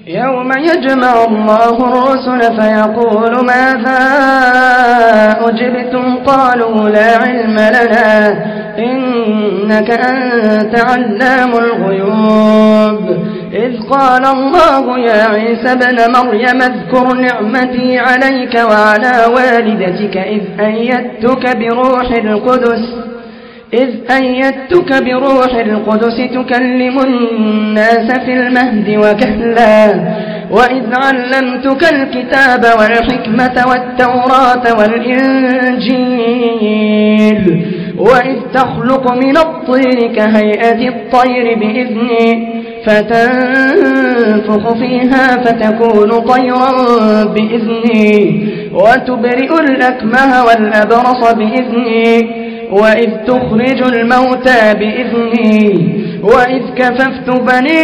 يوم يجمع الله الرسل فيقول ماذا أجبتم قالوا لا علم لنا إنك أنت علام الغيوب إذ قال الله يا عيسى ابن مريم اذكر نعمتي عليك وعلى والدتك إذ أيدتك بروح القدس تكلم الناس في المهد وكهلا وإذ علمتك الكتاب والحكمة والتوراة والإنجيل وإذ تخلق من الطين كهيئة الطير بإذني فتنفخ فيها فتكون طيرا بإذني وتبرئ الأكمه والأبرص بإذني وإذ تخرج الموتى بإذني وإذ كففت بني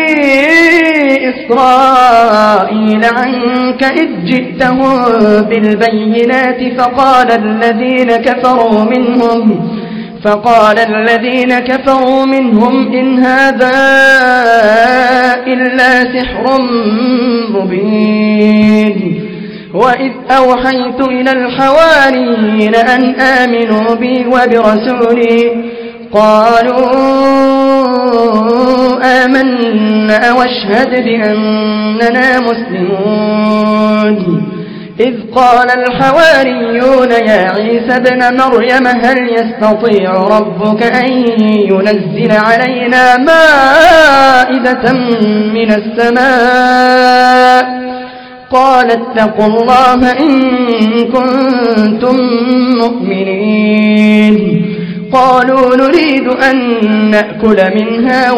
إسرائيل عنك إذ جئتهم بالبينات فقال الذين كفروا منهم إن هذا إلا سحر مبين وإذ أوحيت إلى الحواريين أن آمنوا بي وبرسولي قالوا آمنا واشهد بأننا مسلمون إذ قال الحواريون يا عيسى ابن مريم هل يستطيع ربك أن ينزل علينا مائدة من السماء قال اتقوا الله إن كنتم مؤمنين قالوا نريد أن نأكل منها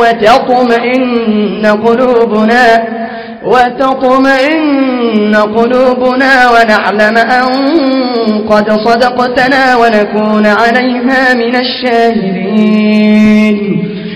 وتطمئن قلوبنا ونعلم أن قد صدقتنا ونكون عليها من الشاهدين